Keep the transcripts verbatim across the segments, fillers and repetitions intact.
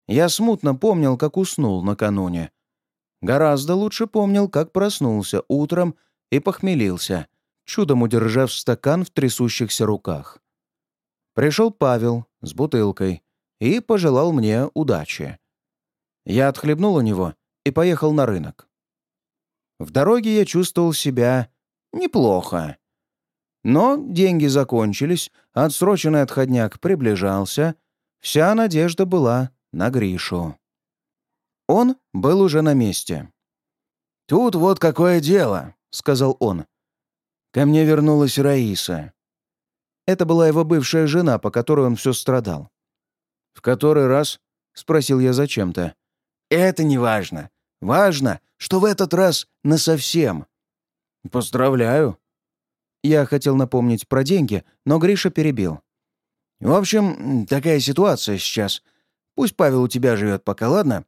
Я смутно помнил, как уснул накануне. Гораздо лучше помнил, как проснулся утром и похмелился, чудом удержав стакан в трясущихся руках. Пришел Павел с бутылкой и пожелал мне удачи. Я отхлебнул у него и поехал на рынок. В дороге я чувствовал себя неплохо. Но деньги закончились, отсроченный отходняк приближался, вся надежда была на Гришу. Он был уже на месте. «Тут вот какое дело», — сказал он. «Ко мне вернулась Раиса». Это была его бывшая жена, по которой он все страдал. «В который раз?» — спросил я зачем-то. «Это не важно. Важно, что в этот раз насовсем». «Поздравляю». Я хотел напомнить про деньги, но Гриша перебил. «В общем, такая ситуация сейчас. Пусть Павел у тебя живет пока, ладно?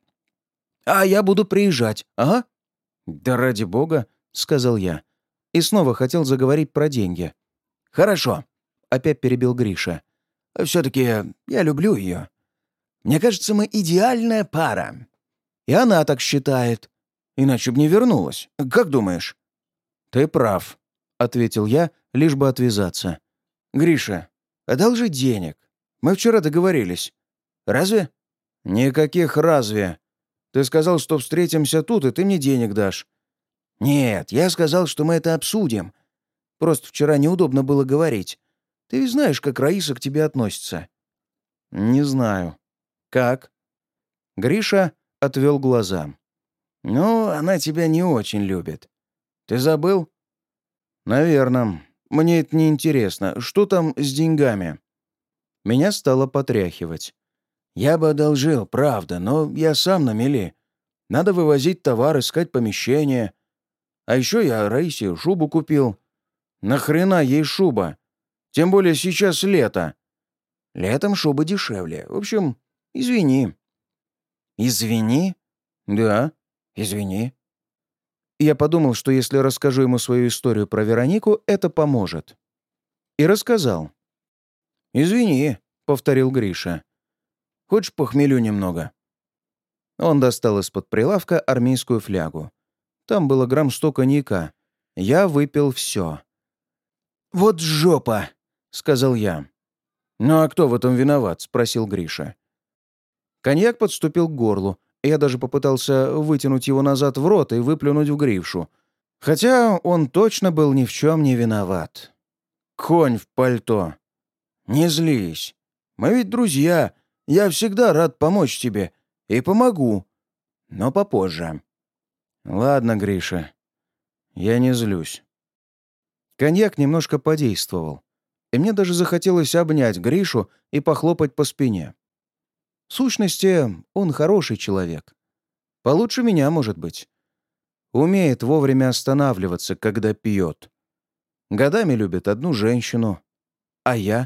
А я буду приезжать, ага». «Да ради бога», — сказал я. И снова хотел заговорить про деньги. «Хорошо», — опять перебил Гриша. «Все-таки я люблю ее. Мне кажется, мы идеальная пара. И она так считает. Иначе бы не вернулась. Как думаешь?» «Ты прав», — ответил я, лишь бы отвязаться. «Гриша, одолжи денег. Мы вчера договорились. Разве?» «Никаких разве. Ты сказал, что встретимся тут, и ты мне денег дашь». «Нет, я сказал, что мы это обсудим. Просто вчера неудобно было говорить. Ты ведь знаешь, как Раиса к тебе относится». «Не знаю. Как?» Гриша отвел глаза. «Ну, она тебя не очень любит. Ты забыл?» «Наверно. Мне это не интересно. Что там с деньгами?» Меня стало потряхивать. «Я бы одолжил, правда, но я сам на мели. Надо вывозить товар, искать помещение. А еще я Раисе шубу купил. Нахрена ей шуба? Тем более сейчас лето. Летом шуба дешевле. В общем, извини». «Извини?» «Да, извини». Я подумал, что если расскажу ему свою историю про Веронику, это поможет. И рассказал. «Извини», — повторил Гриша. «Хочешь, похмелю немного?» Он достал из-под прилавка армейскую флягу. Там было грамм сто коньяка. Я выпил все. «Вот жопа!» — сказал я. «Ну а кто в этом виноват?» — спросил Гриша. Коньяк подступил к горлу, и я даже попытался вытянуть его назад в рот и выплюнуть в Гришу. Хотя он точно был ни в чем не виноват. «Конь в пальто!» «Не злись. Мы ведь друзья. Я всегда рад помочь тебе. И помогу. Но попозже». «Ладно, Гриша. Я не злюсь». Коньяк немножко подействовал, и мне даже захотелось обнять Гришу и похлопать по спине. В сущности, он хороший человек. Получше меня, может быть. Умеет вовремя останавливаться, когда пьет. Годами любит одну женщину. А я?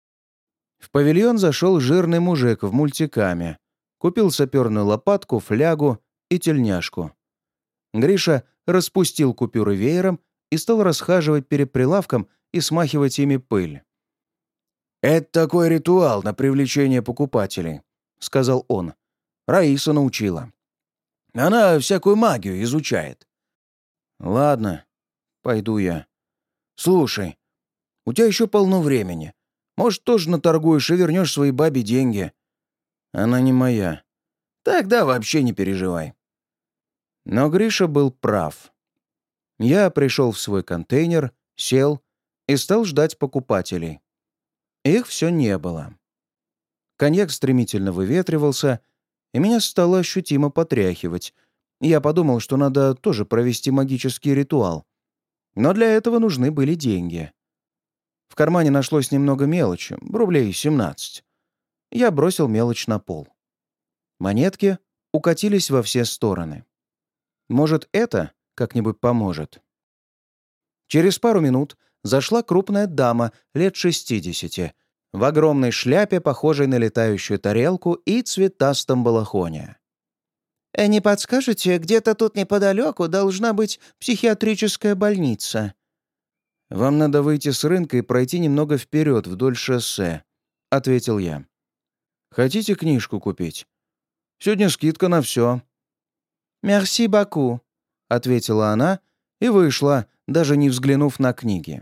В павильон зашел жирный мужик в мультикаме. Купил саперную лопатку, флягу и тельняшку. Гриша распустил купюры веером и стал расхаживать перед прилавком и смахивать ими пыль. «Это такой ритуал на привлечение покупателей», — сказал он. «Раиса научила. Она всякую магию изучает». «Ладно, пойду я». «Слушай, у тебя еще полно времени. Может, тоже наторгуешь и вернешь своей бабе деньги». «Она не моя». «Тогда вообще не переживай». Но Гриша был прав. Я пришел в свой контейнер, сел и стал ждать покупателей. Их все не было. Коньяк стремительно выветривался, и меня стало ощутимо потряхивать. Я подумал, что надо тоже провести магический ритуал. Но для этого нужны были деньги. В кармане нашлось немного мелочи, рублей семнадцать. Я бросил мелочь на пол. Монетки укатились во все стороны. Может, это как-нибудь поможет? Через пару минут зашла крупная дама лет шестидесяти в огромной шляпе, похожей на летающую тарелку, и цветастом балахоне. «Э, «Не подскажете, где-то тут неподалеку должна быть психиатрическая больница?» «Вам надо выйти с рынка и пройти немного вперед, вдоль шоссе», — ответил я. «Хотите книжку купить?» Сегодня скидка на все». «Мерси баку», — ответила она и вышла, даже не взглянув на книги.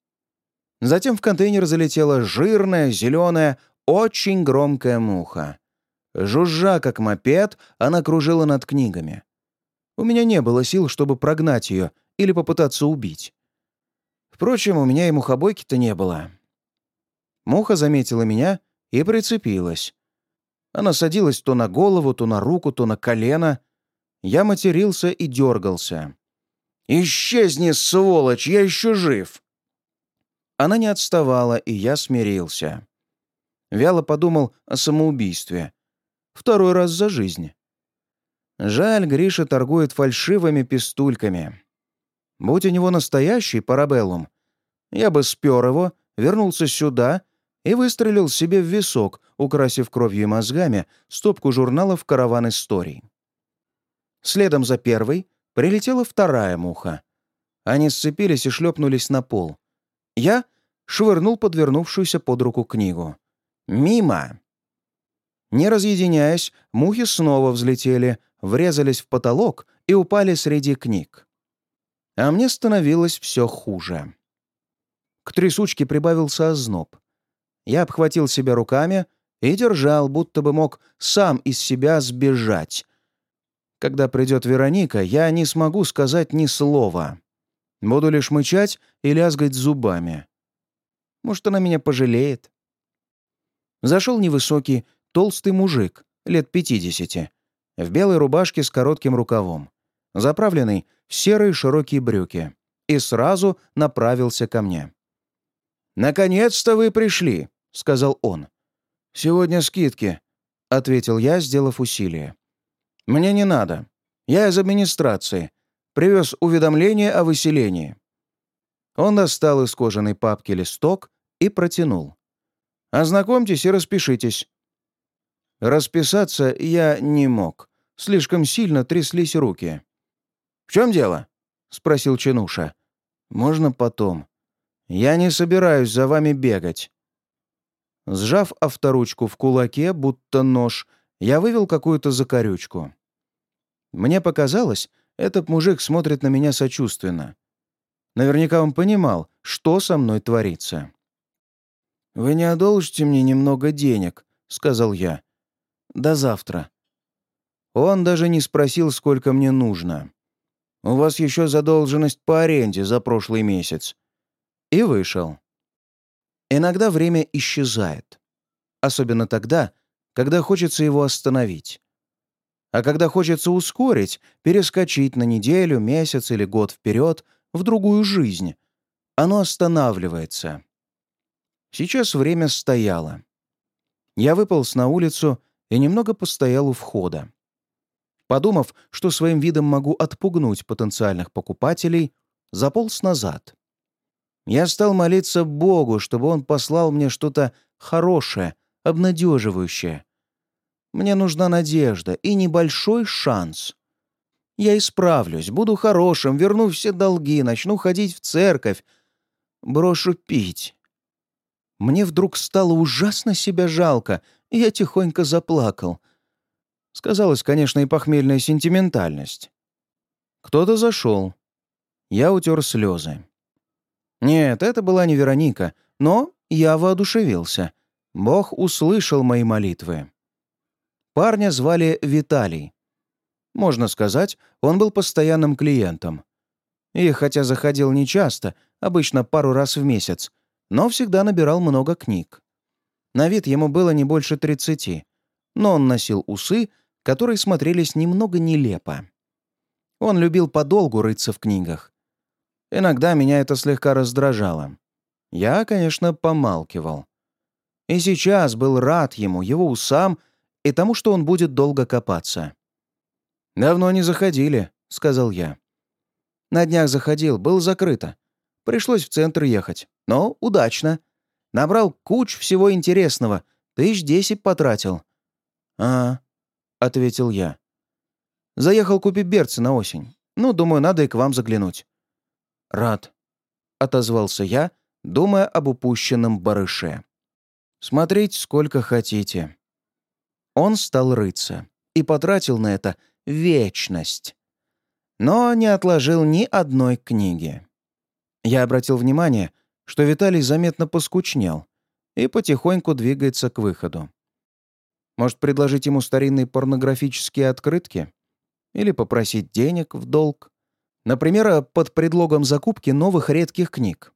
Затем в контейнер залетела жирная, зеленая, очень громкая муха. Жужжа, как мопед, она кружила над книгами. У меня не было сил, чтобы прогнать ее или попытаться убить. Впрочем, у меня и мухобойки-то не было. Муха заметила меня и прицепилась. Она садилась то на голову, то на руку, то на колено. Я матерился и дергался. «Исчезни, сволочь, я еще жив!» Она не отставала, и я смирился. Вяло подумал о самоубийстве. Второй раз за жизнь. Жаль, Гриша торгует фальшивыми пистульками. Будь у него настоящий парабеллум, я бы спер его, вернулся сюда и выстрелил себе в висок, украсив кровью и мозгами стопку журналов «Караван историй». Следом за первой прилетела вторая муха. Они сцепились и шлепнулись на пол. Я швырнул подвернувшуюся под руку книгу. Мимо! Не разъединяясь, мухи снова взлетели, врезались в потолок и упали среди книг. А мне становилось все хуже. К трясучке прибавился озноб. Я обхватил себя руками и держал, будто бы мог сам из себя сбежать. Когда придет Вероника, я не смогу сказать ни слова. Буду лишь мычать и лязгать зубами. Может, она меня пожалеет? Зашел невысокий, толстый мужик, лет пятидесяти, в белой рубашке с коротким рукавом, заправленный в серые широкие брюки, и сразу направился ко мне. «Наконец-то вы пришли», — сказал он. «Сегодня скидки», — ответил я, сделав усилие. «Мне не надо. Я из администрации. Привез уведомление о выселении». Он достал из кожаной папки листок и протянул. «Ознакомьтесь и распишитесь». Расписаться я не мог. Слишком сильно тряслись руки. «В чем дело?» — спросил чинуша. «Можно потом. Я не собираюсь за вами бегать». Сжав авторучку в кулаке, будто нож, я вывел какую-то закорючку. Мне показалось, этот мужик смотрит на меня сочувственно. Наверняка он понимал, что со мной творится. «Вы не одолжите мне немного денег?» — сказал я. «До завтра». Он даже не спросил, сколько мне нужно. «У вас еще задолженность по аренде за прошлый месяц». И вышел. Иногда время исчезает. Особенно тогда, когда хочется его остановить. А когда хочется ускорить, перескочить на неделю, месяц или год вперед в другую жизнь, оно останавливается. Сейчас время стояло. Я выполз на улицу и немного постоял у входа. Подумав, что своим видом могу отпугнуть потенциальных покупателей, заполз назад. Я стал молиться Богу, чтобы он послал мне что-то хорошее, обнадеживающее. Мне нужна надежда и небольшой шанс. Я исправлюсь, буду хорошим, верну все долги, начну ходить в церковь, брошу пить. Мне вдруг стало ужасно себя жалко, и я тихонько заплакал. Сказалась, конечно, и похмельная сентиментальность. Кто-то зашел. Я утер слезы. Нет, это была не Вероника, но я воодушевился. Бог услышал мои молитвы. Парня звали Виталий. Можно сказать, он был постоянным клиентом. И хотя заходил нечасто, обычно пару раз в месяц, но всегда набирал много книг. На вид ему было не больше тридцати, но он носил усы, которые смотрелись немного нелепо. Он любил подолгу рыться в книгах. Иногда меня это слегка раздражало. Я, конечно, помалкивал. И сейчас был рад ему, его усам и тому, что он будет долго копаться. «Давно не заходили», — сказал я. «На днях заходил, было закрыто. Пришлось в центр ехать, но удачно. Набрал куч всего интересного, тысяч десять потратил». «А, — ответил я. «Заехал купить берцы на осень. Ну, думаю, надо и к вам заглянуть». «Рад», — отозвался я, думая об упущенном барыше. «Смотрите, сколько хотите». Он стал рыться. и потратил на это вечность. Но не отложил ни одной книги. Я обратил внимание, что Виталий заметно поскучнел и потихоньку двигается к выходу. Может, предложить ему старинные порнографические открытки? Или попросить денег в долг? Например, под предлогом закупки новых редких книг.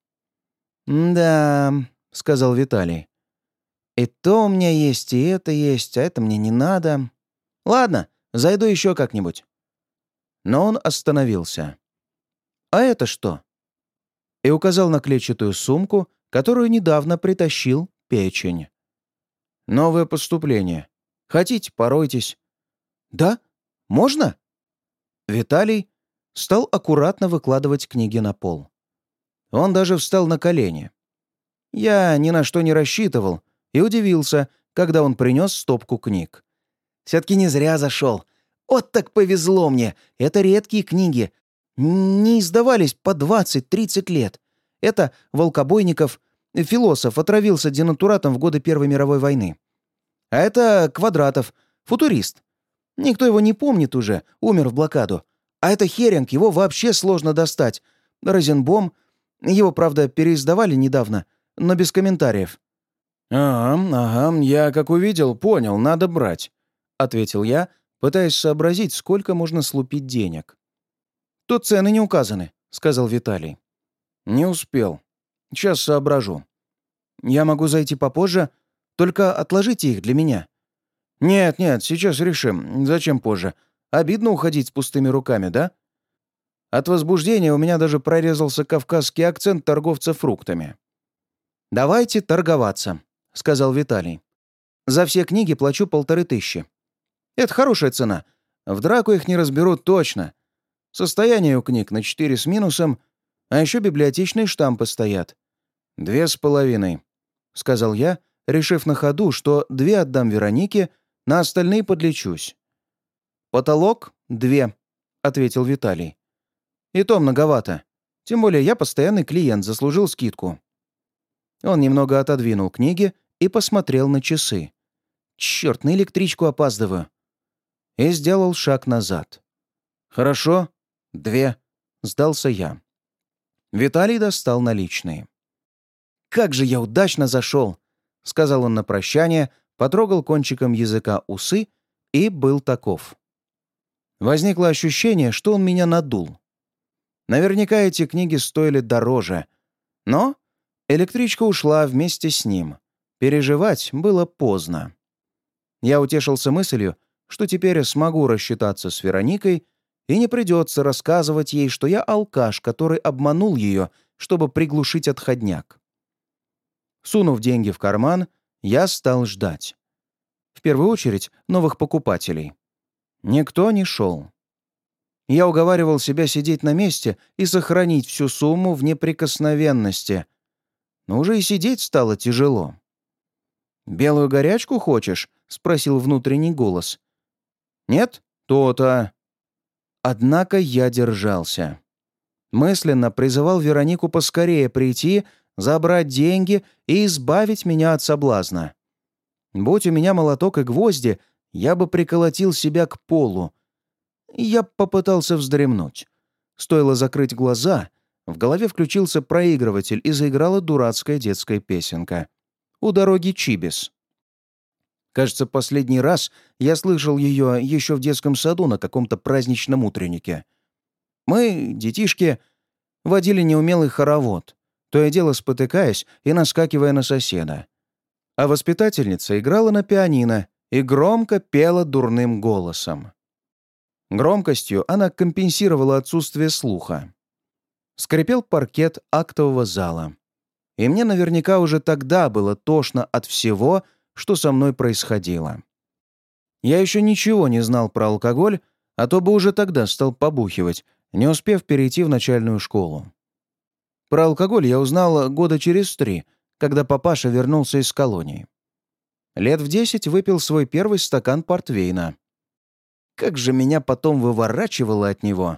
«Да», — сказал Виталий. «И то у меня есть, и это есть, а это мне не надо. Ладно, зайду еще как-нибудь». Но он остановился. «А это что?» И указал на клетчатую сумку, которую недавно притащил Печень. «Новое поступление. Хотите, поройтесь». «Да? Можно?» Виталий стал аккуратно выкладывать книги на пол. Он даже встал на колени. Я ни на что не рассчитывал и удивился, когда он принес стопку книг. Все-таки не зря зашел. Вот так повезло мне. Это редкие книги. Не издавались по двадцать-тридцать лет. Это Волкобойников, философ, отравился денатуратом в годы Первой мировой войны. А это Квадратов, футурист. Никто его не помнит уже, умер в блокаду. А это Херинг, его вообще сложно достать. Розенбом, его, правда, переиздавали недавно, но без комментариев. «Ага, ага, я как увидел, понял, надо брать», — ответил я, пытаясь сообразить, сколько можно слупить денег. «Тут цены не указаны», — сказал Виталий. «Не успел. Сейчас соображу. Я могу зайти попозже, только отложите их для меня». «Нет, нет, сейчас решим. Зачем позже? Обидно уходить с пустыми руками, да?» От возбуждения у меня даже прорезался кавказский акцент торговца фруктами. «Давайте торговаться», — сказал Виталий. «За все книги плачу полторы тысячи. Это хорошая цена. В драку их не разберут точно. Состояние у книг на четыре с минусом, а еще библиотечные штампы стоят. Две с половиной», — сказал я, решив на ходу, что две отдам Веронике, на остальные подлечусь. «Потолок — две», — ответил Виталий. «И то многовато. Тем более я постоянный клиент, заслужил скидку». Он немного отодвинул книги и посмотрел на часы. «Черт, на электричку опаздываю». И сделал шаг назад. «Хорошо, две», — сдался я. Виталий достал наличные. «Как же я удачно зашел», — сказал он на прощание, потрогал кончиком языка усы и был таков. Возникло ощущение, что он меня надул. Наверняка эти книги стоили дороже, но электричка ушла вместе с ним. Переживать было поздно. Я утешился мыслью, что теперь смогу рассчитаться с Вероникой и не придется рассказывать ей, что я алкаш, который обманул ее, чтобы приглушить отходняк. Сунув деньги в карман, я стал ждать. В первую очередь новых покупателей. Никто не шел. Я уговаривал себя сидеть на месте и сохранить всю сумму в неприкосновенности. Но уже и сидеть стало тяжело. «Белую горячку хочешь?» — спросил внутренний голос. «Нет? То-то». Однако я держался. Мысленно призывал Веронику поскорее прийти, забрать деньги и избавить меня от соблазна. Будь у меня молоток и гвозди, я бы приколотил себя к полу. Я попытался вздремнуть. Стоило закрыть глаза, в голове включился проигрыватель и заиграла дурацкая детская песенка. «У дороги Чибис». Кажется, последний раз я слышал ее еще в детском саду на каком-то праздничном утреннике. Мы, детишки, водили неумелый хоровод, то и дело спотыкаясь и наскакивая на соседа. А воспитательница играла на пианино и громко пела дурным голосом. Громкостью она компенсировала отсутствие слуха. Скрипел паркет актового зала. И мне наверняка уже тогда было тошно от всего, что со мной происходило. Я еще ничего не знал про алкоголь, а то бы уже тогда стал побухивать, не успев перейти в начальную школу. Про алкоголь я узнал года через три, когда папаша вернулся из колонии. Лет в десять выпил свой первый стакан портвейна. Как же меня потом выворачивало от него.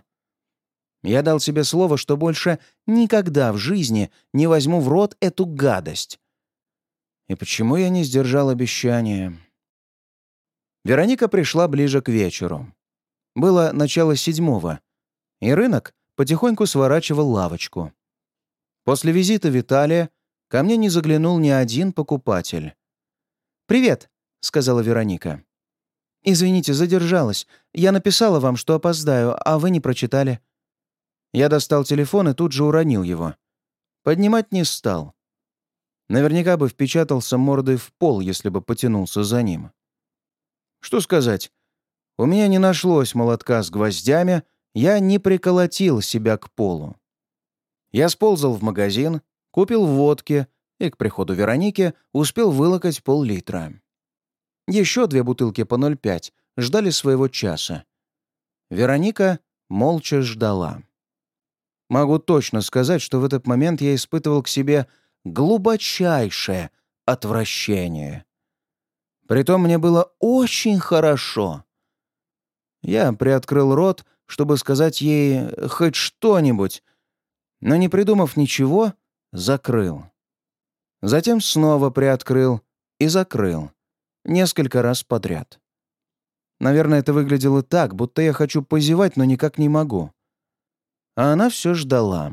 Я дал себе слово, что больше никогда в жизни не возьму в рот эту гадость. И почему я не сдержал обещания? Вероника пришла ближе к вечеру. Было начало седьмого, и рынок потихоньку сворачивал лавочку. После визита Виталия ко мне не заглянул ни один покупатель. «Привет», — сказала Вероника. «Извините, задержалась. Я написала вам, что опоздаю, а вы не прочитали». Я достал телефон и тут же уронил его. Поднимать не стал. Наверняка бы впечатался мордой в пол, если бы потянулся за ним. Что сказать? У меня не нашлось молотка с гвоздями, я не приколотил себя к полу. Я сползал в магазин, купил водки и к приходу Вероники успел вылокать пол-литра. Еще две бутылки по ноль пять ждали своего часа. Вероника молча ждала. Могу точно сказать, что в этот момент я испытывал к себе глубочайшее отвращение. Притом мне было очень хорошо. Я приоткрыл рот, чтобы сказать ей хоть что-нибудь, но, не придумав ничего, закрыл. Затем снова приоткрыл и закрыл. Несколько раз подряд. Наверное, это выглядело так, будто я хочу позевать, но никак не могу. А она все ждала.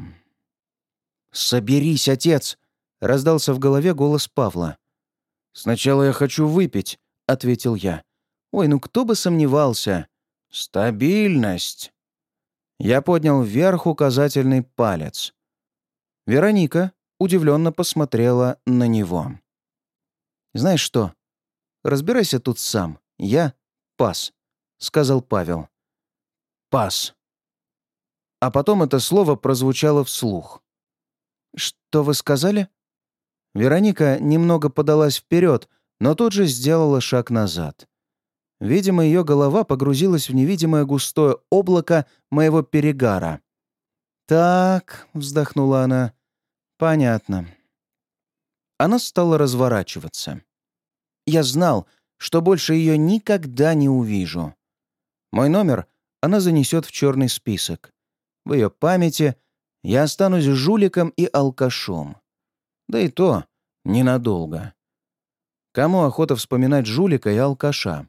«Соберись, отец!» — раздался в голове голос Павла. «Сначала я хочу выпить», — ответил я. «Ой, ну кто бы сомневался!» «Стабильность!» Я поднял вверх указательный палец. Вероника удивленно посмотрела на него. «Знаешь что? Разбирайся тут сам. Я пас», — сказал Павел. «Пас». А потом это слово прозвучало вслух. «Что вы сказали?» Вероника немного подалась вперед, но тут же сделала шаг назад. Видимо, ее голова погрузилась в невидимое густое облако моего перегара. «Так», — вздохнула она, — «понятно». Она стала разворачиваться. Я знал, что больше ее никогда не увижу. Мой номер она занесет в черный список. В ее памяти я останусь жуликом и алкашом. Да и то ненадолго. Кому охота вспоминать жулика и алкаша?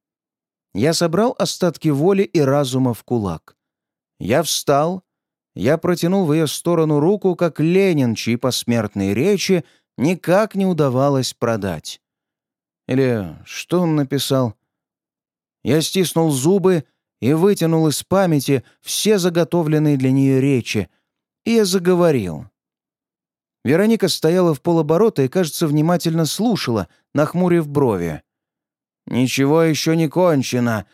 Я собрал остатки воли и разума в кулак. Я встал, я протянул в ее сторону руку, как Ленин, чьи посмертные речи никак не удавалось продать. Или что он написал? Я стиснул зубы и вытянул из памяти все заготовленные для нее речи, и я заговорил. Вероника стояла в полоборота и, кажется, внимательно слушала, нахмурив брови. «Ничего еще не кончено!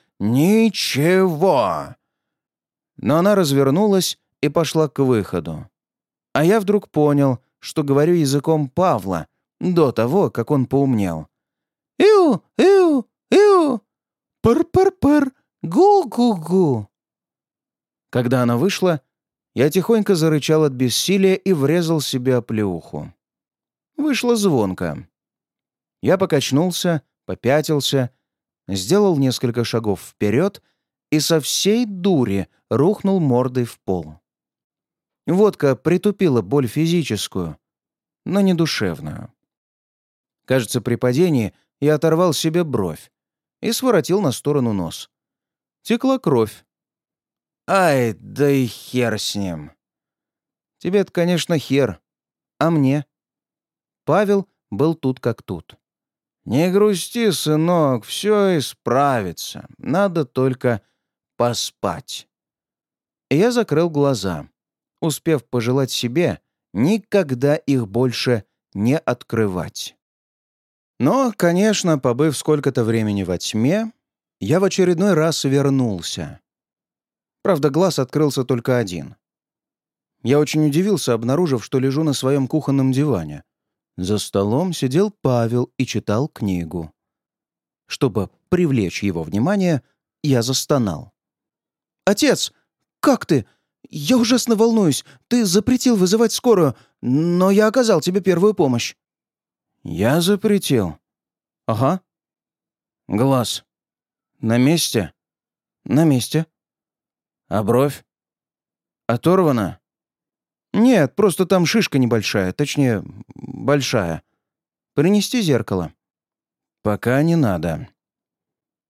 Ничего!» Но она развернулась и пошла к выходу. А я вдруг понял, что говорю языком Павла до того, как он поумнел. «Иу! Иу! Иу! Пыр-пыр-пыр! Гу-гу-гу!» Когда она вышла, я тихонько зарычал от бессилия и врезал себе оплеуху. Вышло звонко. Я покачнулся, попятился, сделал несколько шагов вперед и со всей дури рухнул мордой в пол. Водка притупила боль физическую, но не душевную. Кажется, при падении я оторвал себе бровь и своротил на сторону нос. Текла кровь. Ай, да и хер с ним. Тебе-то, конечно, хер. А мне? Павел был тут как тут. «Не грусти, сынок, все исправится. Надо только поспать». И я закрыл глаза, успев пожелать себе никогда их больше не открывать. Но, конечно, побыв сколько-то времени во тьме, я в очередной раз вернулся. Правда, глаз открылся только один. Я очень удивился, обнаружив, что лежу на своем кухонном диване. За столом сидел Павел и читал книгу. Чтобы привлечь его внимание, я застонал. «Отец, как ты? Я ужасно волнуюсь. Ты запретил вызывать скорую, но я оказал тебе первую помощь». «Я запретил?» «Ага». «Глаз. На месте?» «На месте». «А бровь? Оторвана?» «Нет, просто там шишка небольшая, точнее, большая. Принести зеркало?» «Пока не надо».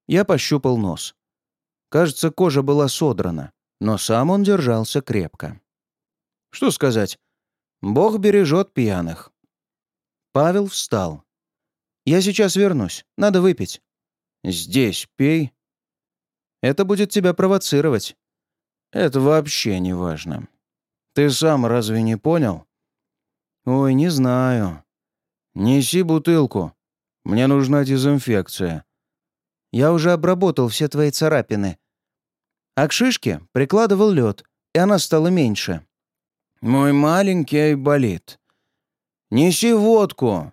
Я пощупал нос. Кажется, кожа была содрана, но сам он держался крепко. Что сказать? Бог бережет пьяных. Павел встал. «Я сейчас вернусь. Надо выпить». «Здесь пей». «Это будет тебя провоцировать». «Это вообще не важно. Ты сам разве не понял?» «Ой, не знаю». «Неси бутылку. Мне нужна дезинфекция». «Я уже обработал все твои царапины». А к шишке прикладывал лед, и она стала меньше. «Мой маленький айболит. Неси водку».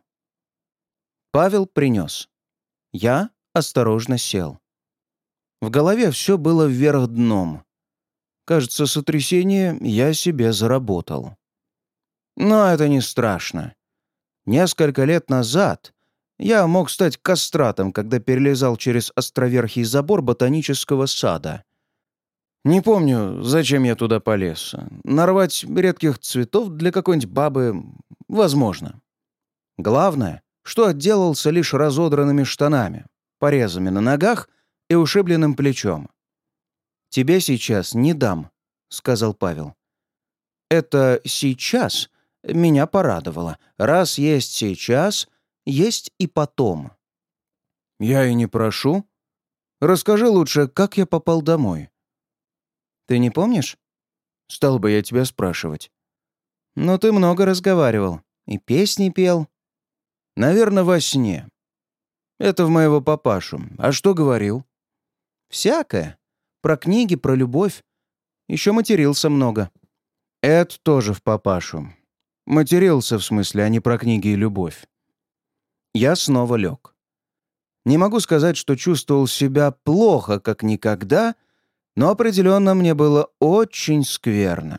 Павел принес. Я осторожно сел. В голове все было вверх дном. Кажется, сотрясение я себе заработал. Но это не страшно. Несколько лет назад я мог стать кастратом, когда перелезал через островерхий забор ботанического сада. Не помню, зачем я туда полез. Нарвать редких цветов для какой-нибудь бабы возможно. Главное, что отделался лишь разодранными штанами, порезами на ногах и ушибленным плечом. «Тебе сейчас не дам», — сказал Павел. «Это сейчас меня порадовало. Раз есть сейчас, есть и потом». «Я и не прошу. Расскажи лучше, как я попал домой». «Ты не помнишь?» «Стал бы я тебя спрашивать». «Но ты много разговаривал и песни пел». «Наверное, во сне. Это в моего папашу. А что говорил?» «Всякое. Про книги, про любовь. Еще матерился много». «Это тоже в папашу. Матерился, в смысле, а не про книги и любовь». Я снова лег. Не могу сказать, что чувствовал себя плохо, как никогда, но определенно мне было очень скверно.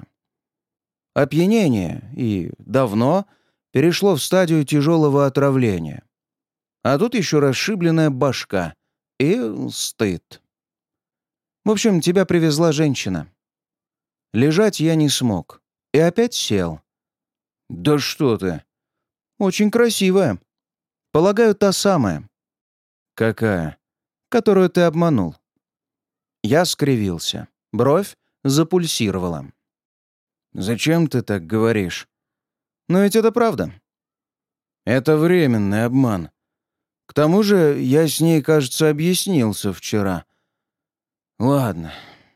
Опьянение, и давно, перешло в стадию тяжелого отравления. А тут еще расшибленная башка и стыд. В общем, тебя привезла женщина. Лежать я не смог. И опять сел. «Да что ты!» «Очень красивая. Полагаю, та самая». «Какая?» «Которую ты обманул». Я скривился. Бровь запульсировала. «Зачем ты так говоришь?» «Но ведь это правда». «Это временный обман. К тому же я с ней, кажется, объяснился вчера. Ладно,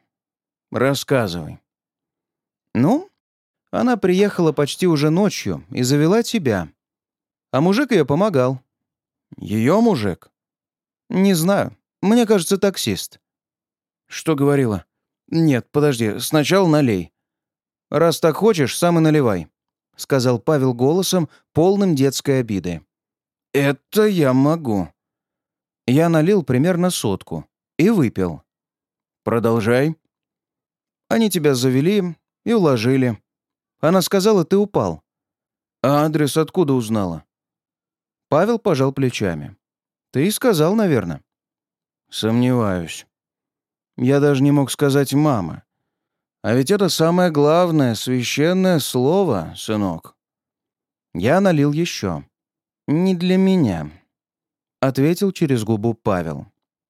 рассказывай». «Ну, она приехала почти уже ночью и завела тебя. А мужик ее помогал». «Ее мужик?» «Не знаю. Мне кажется, таксист». «Что говорила?» «Нет, подожди, сначала налей». «Раз так хочешь, сам и наливай», — сказал Павел голосом, полным детской обиды. «Это я могу». Я налил примерно сотку и выпил. «Продолжай». «Они тебя завели и уложили. Она сказала, ты упал». «А адрес откуда узнала?» Павел пожал плечами. «Ты и сказал, наверное». «Сомневаюсь. Я даже не мог сказать «мама». А ведь это самое главное, священное слово, сынок». Я налил еще. «Не для меня», — ответил через губу Павел.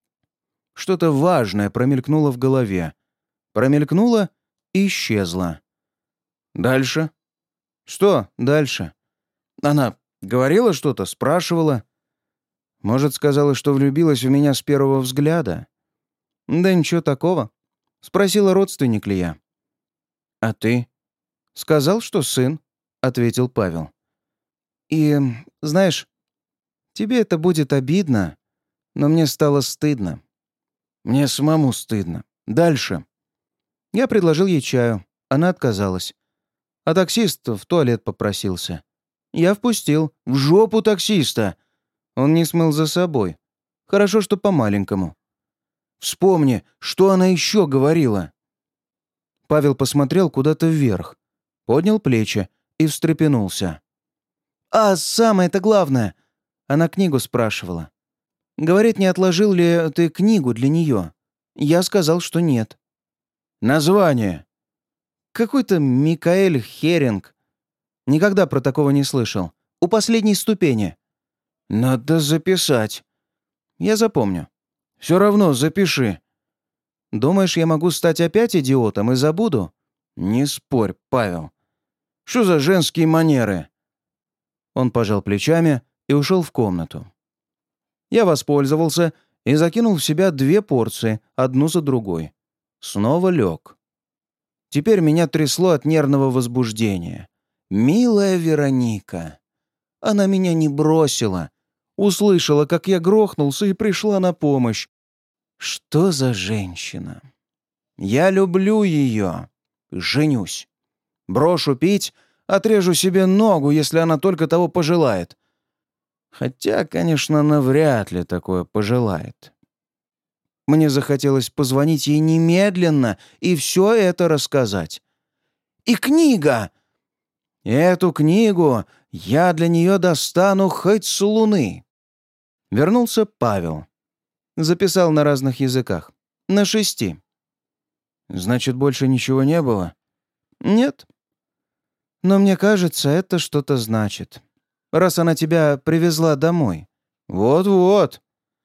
Что-то важное промелькнуло в голове. Промелькнуло и исчезло. «Дальше?» «Что дальше?» «Она говорила что-то, спрашивала?» «Может, сказала, что влюбилась в меня с первого взгляда?» «Да ничего такого. Спросила, родственник ли я». «А ты?» «Сказал, что сын», — ответил Павел. «И, знаешь, тебе это будет обидно, но мне стало стыдно». «Мне самому стыдно. Дальше». Я предложил ей чаю. Она отказалась. А таксист в туалет попросился. Я впустил. В жопу таксиста. Он не смыл за собой. Хорошо, что по-маленькому. Вспомни, что она еще говорила. Павел посмотрел куда-то вверх, поднял плечи и встрепенулся. «А самое-то главное!» Она книгу спрашивала. Говорит, не отложил ли ты книгу для нее. Я сказал, что нет. «Название?» «Какой-то Микаэль Херинг. Никогда про такого не слышал. У последней ступени». «Надо записать». «Я запомню. Все равно запиши». «Думаешь, я могу стать опять идиотом и забуду?» «Не спорь, Павел. Что за женские манеры?» Он пожал плечами и ушел в комнату. Я воспользовался и закинул в себя две порции, одну за другой. Снова лег. Теперь меня трясло от нервного возбуждения. «Милая Вероника! Она меня не бросила. Услышала, как я грохнулся, и пришла на помощь. Что за женщина? Я люблю ее. Женюсь. Брошу пить, отрежу себе ногу, если она только того пожелает. Хотя, конечно, навряд ли такое пожелает. Мне захотелось позвонить ей немедленно и все это рассказать. И книга! Эту книгу я для нее достану хоть с луны. Вернулся Павел. Записал на разных языках. На шести. Значит, больше ничего не было? Нет. Но мне кажется, это что-то значит. Раз она тебя привезла домой. Вот-вот.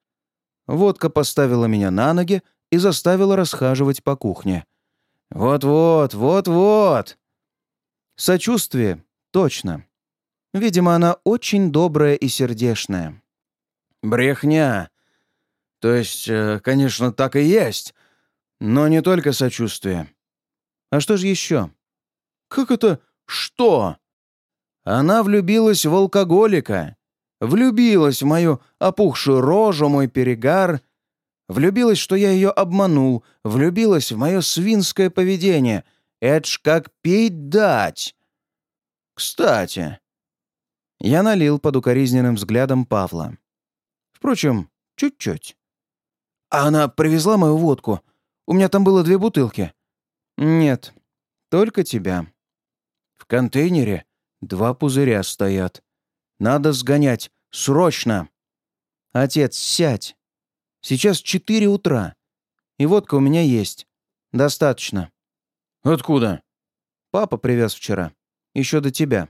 Водка поставила меня на ноги и заставила расхаживать по кухне. Вот-вот, вот-вот. Сочувствие, точно. Видимо, она очень добрая и сердечная. Брехня. То есть, конечно, так и есть, но не только сочувствие. А что же еще? Как это «что»? Она влюбилась в алкоголика. Влюбилась в мою опухшую рожу, мой перегар. Влюбилась, что я ее обманул. Влюбилась в мое свинское поведение. Это ж как пить дать. Кстати, я налил под укоризненным взглядом Павла. Впрочем, чуть-чуть. А она привезла мою водку. У меня там было две бутылки. Нет, только тебя. В контейнере два пузыря стоят. Надо сгонять. Срочно. Отец, сядь. Сейчас четыре утра. И водка у меня есть. Достаточно. Откуда? Папа привез вчера. Еще до тебя.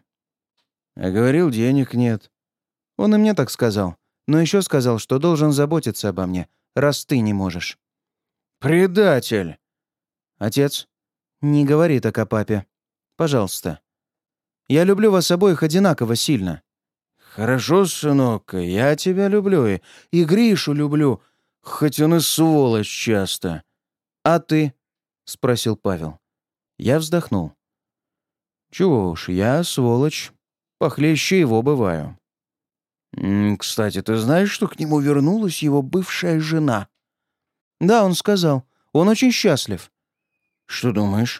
А говорил, денег нет. Он и мне так сказал. Но еще сказал, что должен заботиться обо мне, раз ты не можешь. Предатель! Отец, не говори так о папе. Пожалуйста. Я люблю вас обоих одинаково сильно. Хорошо, сынок, я тебя люблю и, и Гришу люблю, хоть он и сволочь часто. А ты? Спросил Павел. Я вздохнул. Чего уж, я сволочь. Похлеще его бываю. «Кстати, ты знаешь, что к нему вернулась его бывшая жена?» «Да, он сказал. Он очень счастлив». «Что думаешь?»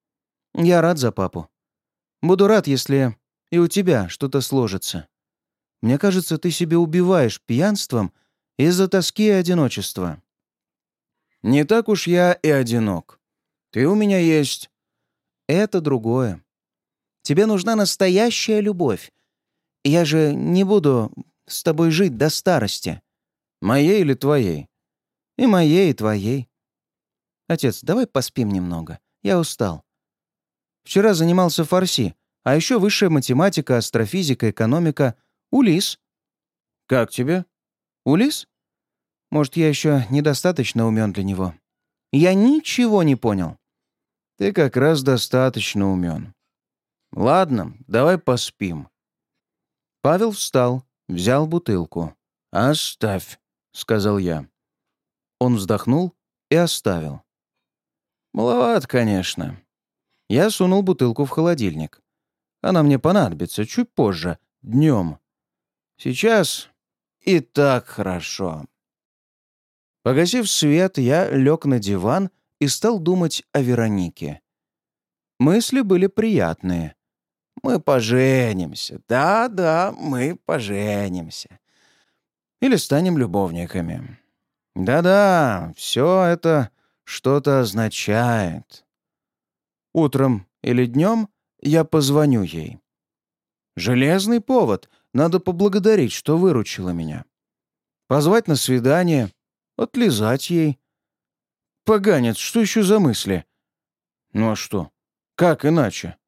«Я рад за папу. Буду рад, если и у тебя что-то сложится. Мне кажется, ты себя убиваешь пьянством из-за тоски и одиночества». «Не так уж я и одинок. Ты у меня есть». «Это другое. Тебе нужна настоящая любовь. Я же не буду с тобой жить до старости. Моей или твоей? И моей, и твоей. Отец, давай поспим немного. Я устал. Вчера занимался фарси, а еще высшая математика, астрофизика, экономика. Улис. Как тебе? Улис? Может, я еще недостаточно умен для него. Я ничего не понял. Ты как раз достаточно умен. Ладно, давай поспим. Павел встал, взял бутылку. «Оставь», — сказал я. Он вздохнул и оставил. Маловат, конечно. Я сунул бутылку в холодильник. Она мне понадобится чуть позже, днем. Сейчас и так хорошо. Погасив свет, я лег на диван и стал думать о Веронике. Мысли были приятные. Мы поженимся. Да-да, мы поженимся. Или станем любовниками. Да-да, все это что-то означает. Утром или днем я позвоню ей. Железный повод. Надо поблагодарить, что выручила меня. Позвать на свидание, отлизать ей. Поганец, что еще за мысли? Ну а что? Как иначе?